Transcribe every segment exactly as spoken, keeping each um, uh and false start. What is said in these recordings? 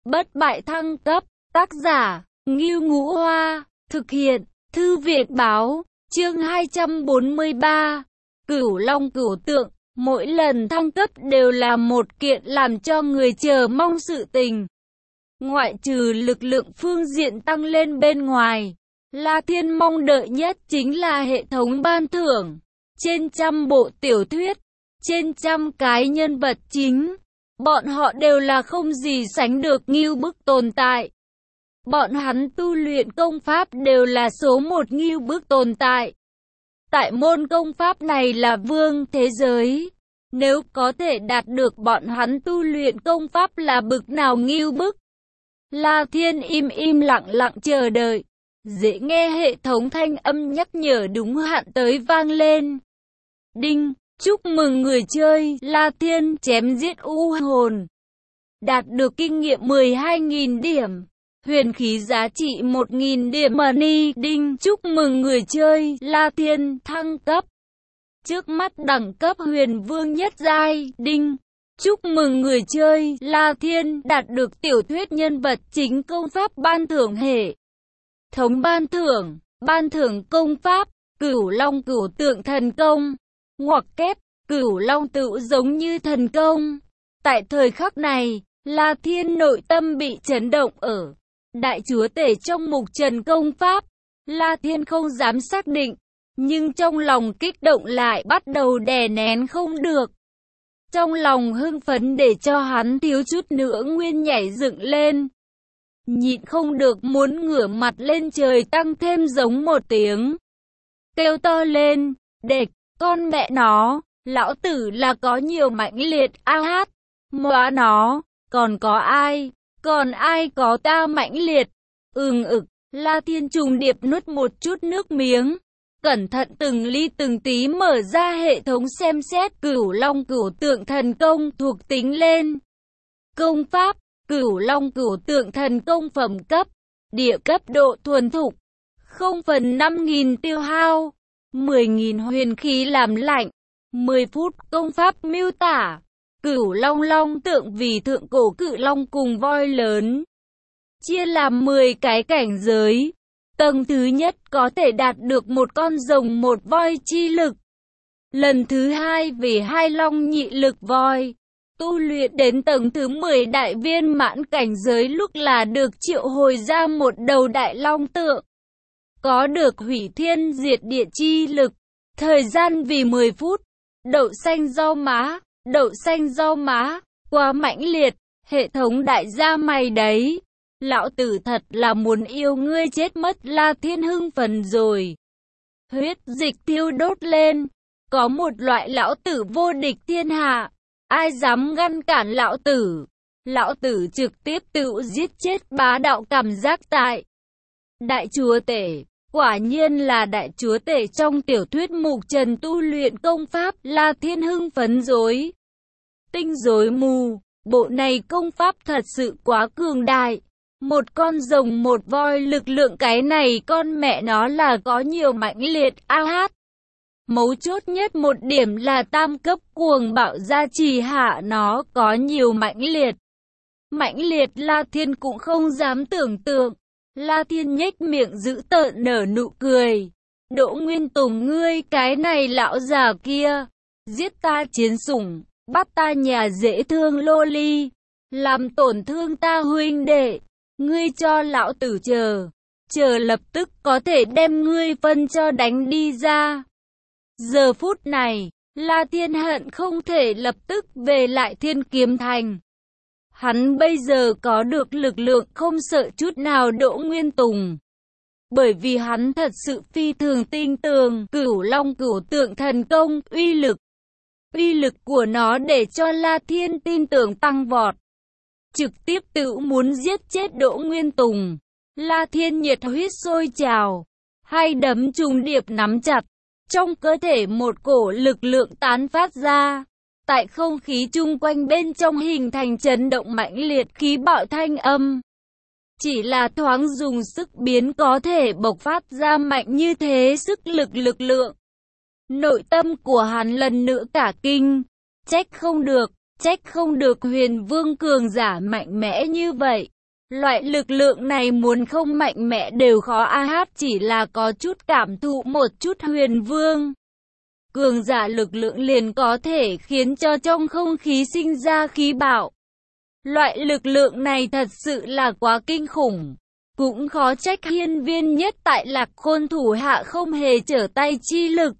Bất bại thăng cấp, tác giả, Ngưu Ngũ Hoa, thực hiện, Thư viện Báo, chương hai trăm bốn mươi ba, Cửu Long Cửu Tượng, mỗi lần thăng cấp đều là một kiện làm cho người chờ mong sự tình. Ngoại trừ lực lượng phương diện tăng lên bên ngoài, La Thiên mong đợi nhất chính là hệ thống ban thưởng, trên trăm bộ tiểu thuyết, trên trăm cái nhân vật chính. Bọn họ đều là không gì sánh được ngưu bức tồn tại. Bọn hắn tu luyện công pháp đều là số một ngưu bức tồn tại. Tại môn công pháp này là vương thế giới. Nếu có thể đạt được bọn hắn tu luyện công pháp là bực nào ngưu bức. La Thiên im im lặng lặng chờ đợi. Dễ nghe hệ thống thanh âm nhắc nhở đúng hạn tới vang lên. Đinh! Chúc mừng người chơi, La Thiên chém giết u hồn. Đạt được kinh nghiệm mười hai nghìn điểm. Huyền khí giá trị một nghìn điểm money. Đinh, chúc mừng người chơi, La Thiên thăng cấp. Trước mắt đẳng cấp huyền vương nhất giai. Đinh, chúc mừng người chơi, La Thiên đạt được tiểu thuyết nhân vật chính công pháp ban thưởng hệ thống ban thưởng, ban thưởng công pháp, Cửu Long Cửu Tượng thần công. Ngoặc kép, Cửu Long tự giống như thần công. Tại thời khắc này, La Thiên nội tâm bị chấn động ở. Đại chúa tể trong mục trần công pháp, La Thiên không dám xác định, nhưng trong lòng kích động lại bắt đầu đè nén không được. Trong lòng hưng phấn để cho hắn thiếu chút nữa nguyên nhảy dựng lên. Nhịn không được muốn ngửa mặt lên trời tăng thêm giống một tiếng. Kêu to lên, địch! Con mẹ nó, lão tử là có nhiều mãnh liệt a hát, móa nó, còn có ai, còn ai có ta mãnh liệt, ừm ực, La Thiên trùng điệp nuốt một chút nước miếng, cẩn thận từng ly từng tí mở ra hệ thống xem xét Cửu Long Cửu Tượng thần công thuộc tính lên. Công pháp, Cửu Long Cửu Tượng thần công phẩm cấp, địa cấp độ thuần thục, không phần năm nghìn tiêu hao. mười nghìn huyền khí làm lạnh, mười phút công pháp miêu tả. Cửu Long Long tượng vì thượng cổ cự long cùng voi lớn. Chia làm mười cái cảnh giới. Tầng thứ nhất có thể đạt được một con rồng một voi chi lực. Lần thứ hai vì hai long nhị lực voi. Tu luyện đến tầng thứ mười đại viên mãn cảnh giới lúc là được triệu hồi ra một đầu đại long tượng. Có được hủy thiên diệt địa chi lực, thời gian vì mười phút, đậu xanh rau má, đậu xanh rau má, quá mãnh liệt, hệ thống đại gia mày đấy, lão tử thật là muốn yêu ngươi chết mất. La Thiên hưng phấn rồi, huyết dịch thiêu đốt lên, có một loại lão tử vô địch thiên hạ, ai dám ngăn cản lão tử, lão tử trực tiếp tự giết chết bá đạo cảm giác tại. Đại chúa tể, quả nhiên là đại chúa tể trong tiểu thuyết mục trần tu luyện công pháp. La Thiên hưng phấn rối tinh rối mù, bộ này công pháp thật sự quá cường đại. Một con rồng một voi lực lượng cái này con mẹ nó là có nhiều mãnh liệt a hát. Mấu chốt nhất một điểm là tam cấp cuồng bạo gia trì hạ nó có nhiều mãnh liệt. Mãnh liệt La Thiên cũng không dám tưởng tượng. La Thiên nhếch miệng giữ tợn nở nụ cười. Đỗ Nguyên Tùng ngươi cái này lão già kia, giết ta chiến sủng, bắt ta nhà dễ thương loli, làm tổn thương ta huynh đệ, ngươi cho lão tử chờ, chờ lập tức có thể đem ngươi phân cho đánh đi ra. Giờ phút này, La Thiên hận không thể lập tức về lại Thiên Kiếm Thành. Hắn bây giờ có được lực lượng không sợ chút nào Đỗ Nguyên Tùng. Bởi vì hắn thật sự phi thường tin tưởng Cửu Long Cửu Tượng thần công uy lực. Uy lực của nó để cho La Thiên tin tưởng tăng vọt. Trực tiếp tự muốn giết chết Đỗ Nguyên Tùng. La Thiên nhiệt huyết sôi trào. Hai đấm trùng điệp nắm chặt. Trong cơ thể một cổ lực lượng tán phát ra. Tại không khí chung quanh bên trong hình thành chấn động mãnh liệt khí bạo thanh âm. Chỉ là thoáng dùng sức biến có thể bộc phát ra mạnh như thế sức lực lực lượng. Nội tâm của hắn lần nữa cả kinh. Trách không được, trách không được huyền vương cường giả mạnh mẽ như vậy. Loại lực lượng này muốn không mạnh mẽ đều khó a hát chỉ là có chút cảm thụ một chút huyền vương. Cường giả lực lượng liền có thể khiến cho trong không khí sinh ra khí bạo. Loại lực lượng này thật sự là quá kinh khủng. Cũng khó trách hiên viên nhất tại Lạc Khôn thủ hạ không hề trở tay chi lực.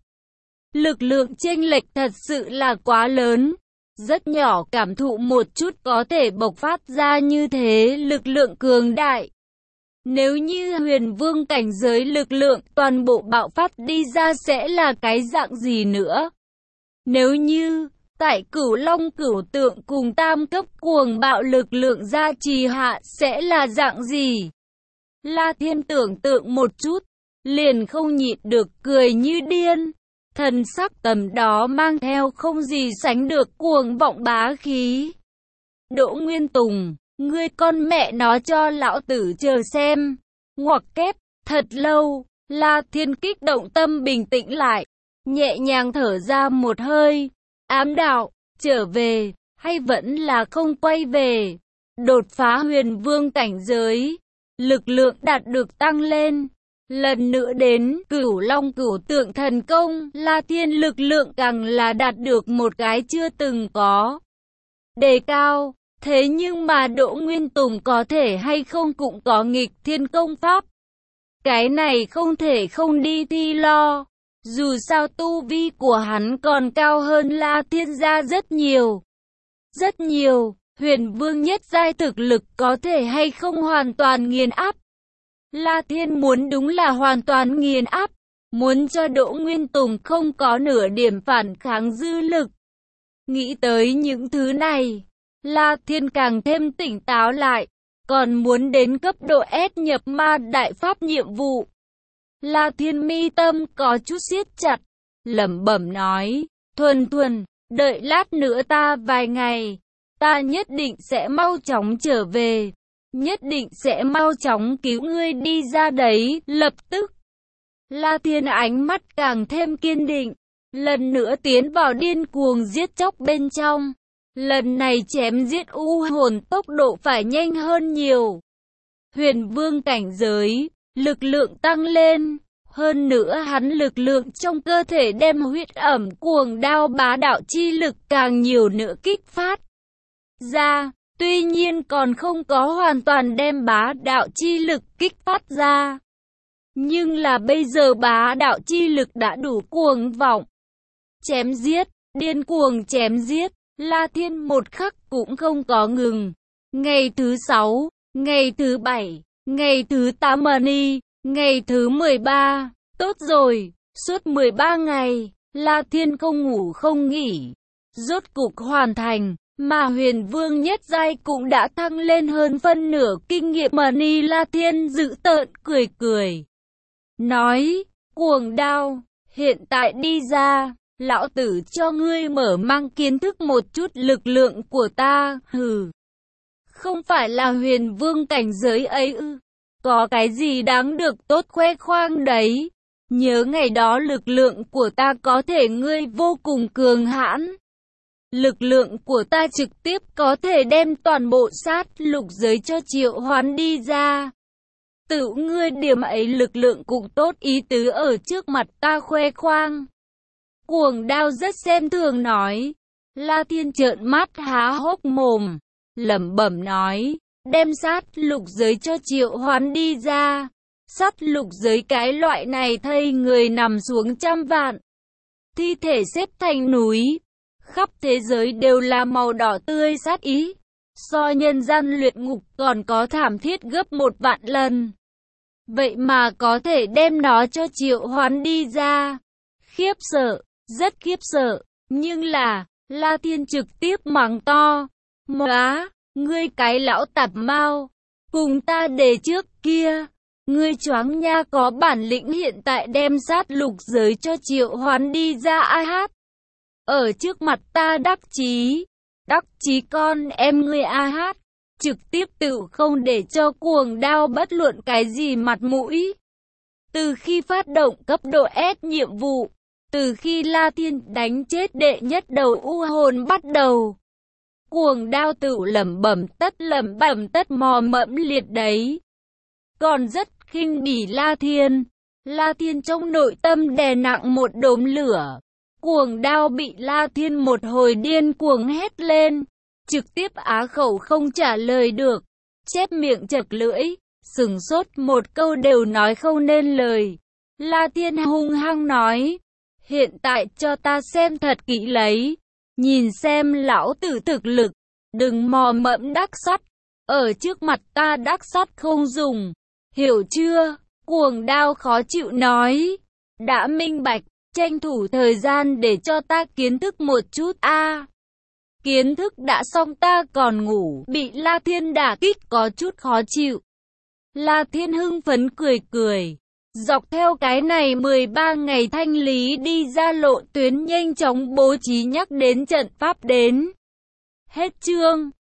Lực lượng chênh lệch thật sự là quá lớn. Rất nhỏ cảm thụ một chút có thể bộc phát ra như thế lực lượng cường đại. Nếu như huyền vương cảnh giới lực lượng toàn bộ bạo phát đi ra sẽ là cái dạng gì nữa? Nếu như tại Cửu Long Cửu Tượng cùng tam cấp cuồng bạo lực lượng gia trì hạ sẽ là dạng gì? La Thiên tưởng tượng một chút, liền không nhịn được cười như điên. Thần sắc tầm đó mang theo không gì sánh được cuồng vọng bá khí. Đỗ Nguyên Tùng, ngươi con mẹ nó cho lão tử chờ xem. Ngoặc kép, thật lâu, La Thiên kích động tâm bình tĩnh lại, nhẹ nhàng thở ra một hơi. Ám đạo, trở về, hay vẫn là không quay về? Đột phá huyền vương cảnh giới, lực lượng đạt được tăng lên. Lần nữa đến Cửu Long Cửu Tượng thần công, La Thiên lực lượng càng là đạt được một cái chưa từng có đề cao. Thế nhưng mà Đỗ Nguyên Tùng có thể hay không cũng có nghịch thiên công pháp. Cái này không thể không đi thi lo. Dù sao tu vi của hắn còn cao hơn La Thiên gia rất nhiều. Rất nhiều, huyền vương nhất giai thực lực có thể hay không hoàn toàn nghiền áp. La Thiên muốn đúng là hoàn toàn nghiền áp. Muốn cho Đỗ Nguyên Tùng không có nửa điểm phản kháng dư lực. Nghĩ tới những thứ này, La Thiên càng thêm tỉnh táo lại, còn muốn đến cấp độ S nhập ma đại pháp nhiệm vụ. La Thiên mi tâm có chút siết chặt, lẩm bẩm nói, Thuần Thuần, đợi lát nữa ta vài ngày, ta nhất định sẽ mau chóng trở về, nhất định sẽ mau chóng cứu ngươi đi ra đấy, lập tức. La Thiên ánh mắt càng thêm kiên định, lần nữa tiến vào điên cuồng giết chóc bên trong. Lần này chém giết u hồn tốc độ phải nhanh hơn nhiều. Huyền vương cảnh giới, lực lượng tăng lên. Hơn nữa hắn lực lượng trong cơ thể đem huyết ẩm cuồng đao bá đạo chi lực càng nhiều nữa kích phát ra. Tuy nhiên còn không có hoàn toàn đem bá đạo chi lực kích phát ra. Nhưng là bây giờ bá đạo chi lực đã đủ cuồng vọng. Chém giết, điên cuồng chém giết. La Thiên một khắc cũng không có ngừng. Ngày thứ sáu, ngày thứ bảy, ngày thứ tám ni, ngày thứ mười ba. Tốt rồi, suốt mười ba ngày, La Thiên không ngủ không nghỉ. Rốt cục hoàn thành, mà huyền vương nhất giai cũng đã thăng lên hơn phân nửa kinh nghiệm ni. La Thiên dữ tợn cười cười. Nói, cuồng đao, hiện tại đi ra. Lão tử cho ngươi mở mang kiến thức một chút lực lượng của ta, hừ. Không phải là huyền vương cảnh giới ấy ư. Có cái gì đáng được tốt khoe khoang đấy. Nhớ ngày đó lực lượng của ta có thể ngươi vô cùng cường hãn. Lực lượng của ta trực tiếp có thể đem toàn bộ sát lục giới cho triệu hoán đi ra. Tự ngươi điểm ấy lực lượng cũng tốt ý tứ ở trước mặt ta khoe khoang. Cuồng đao rất xem thường nói. La Thiên trợn mắt há hốc mồm, lẩm bẩm nói, đem sát lục giới cho triệu hoán đi ra. Sát lục giới cái loại này thây người nằm xuống trăm vạn. Thi thể xếp thành núi. Khắp thế giới đều là màu đỏ tươi sát ý. So nhân gian luyện ngục còn có thảm thiết gấp một vạn lần. Vậy mà có thể đem nó cho triệu hoán đi ra. Khiếp sợ. Rất khiếp sợ, nhưng là, La Thiên trực tiếp mắng to. Móa, ngươi cái lão tạp mao, cùng ta đề trước kia. Ngươi choáng nha có bản lĩnh hiện tại đem sát lục giới cho triệu hoán đi ra ai hát. Ở trước mặt ta đắc chí, đắc chí con em ngươi a hát. Trực tiếp tự không để cho cuồng đao bất luận cái gì mặt mũi. Từ khi phát động cấp độ S nhiệm vụ. Từ khi La Thiên đánh chết đệ nhất đầu u hồn bắt đầu, Cuồng Đao tự lẩm bẩm tất lẩm bẩm tất mò mẫm liệt đấy. Còn rất khinh bỉ La Thiên. La Thiên trong nội tâm đè nặng một đốm lửa. Cuồng Đao bị La Thiên một hồi điên cuồng hét lên. Trực tiếp á khẩu không trả lời được. Chép miệng chật lưỡi. Sừng sốt một câu đều nói không nên lời. La Thiên hung hăng nói. Hiện tại cho ta xem thật kỹ lấy. Nhìn xem lão tử thực lực. Đừng mò mẫm đắc sắt. Ở trước mặt ta đắc sắt không dùng. Hiểu chưa? Cuồng Đao khó chịu nói. Đã minh bạch. Tranh thủ thời gian để cho ta kiến thức một chút a. À, kiến thức đã xong ta còn ngủ. Bị La Thiên đả kích có chút khó chịu. La Thiên hưng phấn cười cười. Dọc theo cái này mười ba ngày thanh lý đi ra lộ tuyến nhanh chóng bố trí nhắc đến trận pháp đến. Hết chương.